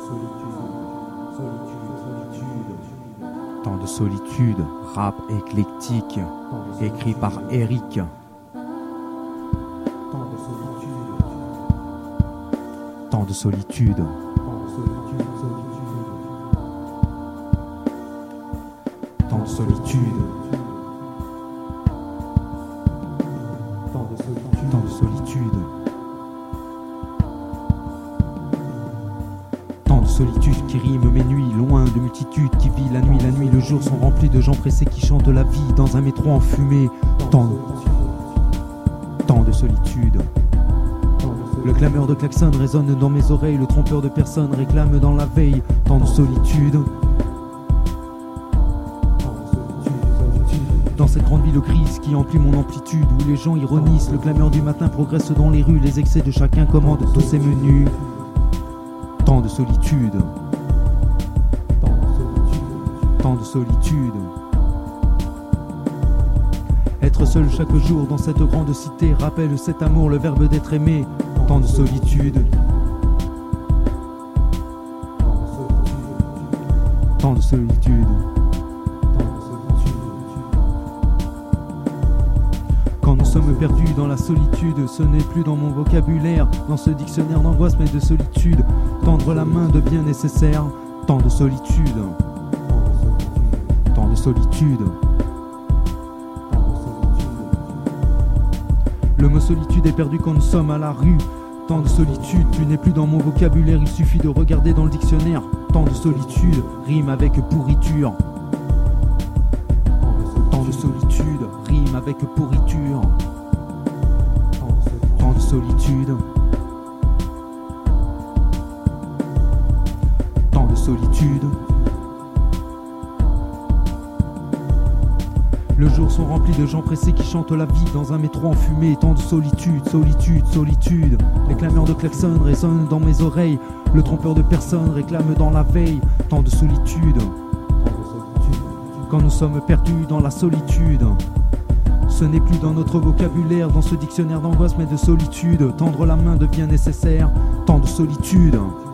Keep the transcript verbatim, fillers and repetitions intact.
Tant de solitude, rap éclectique, écrit par Eric. Tant de solitude. Tant de solitude. Tant de solitude. Tant de solitude qui rime mes nuits, loin de multitudes qui vit la nuit. La nuit, le jour sont remplis de gens pressés qui chantent la vie dans un métro enfumé. Tant, tant de solitude. Le clameur de klaxon résonne dans mes oreilles, le trompeur de personnes réclame dans la veille. Tant de solitude. Dans cette grande ville grise qui emplit mon amplitude, où les gens ironisent, le clameur du matin progresse dans les rues, les excès de chacun commandent tous ses menus. Tant de solitude. Tant de solitude. Être seul chaque jour dans cette grande cité rappelle cet amour, le verbe d'être aimé. Tant de solitude. Tant de solitude. Quand nous sommes perdus dans la solitude, ce n'est plus dans mon vocabulaire, dans ce dictionnaire d'angoisse mais de solitude. Tendre la main devient nécessaire. Tant de solitude. Tant de solitude. Le mot solitude est perdu quand nous sommes à la rue. Tant de solitude, tu n'es plus dans mon vocabulaire, il suffit de regarder dans le dictionnaire. Tant de solitude rime avec pourriture. Tant de solitude rime avec pourriture. Tant de solitude. Tant de solitude. Le jour sont remplis de gens pressés qui chantent la vie dans un métro enfumé. Tant de solitude, solitude, solitude. Les clameurs de klaxon résonnent dans mes oreilles. Le trompeur de personnes réclame dans la veille. Tant de solitude. Quand nous sommes perdus dans la solitude, ce n'est plus dans notre vocabulaire, dans ce dictionnaire d'angoisse mais de solitude. Tendre la main devient nécessaire. Tant de solitude.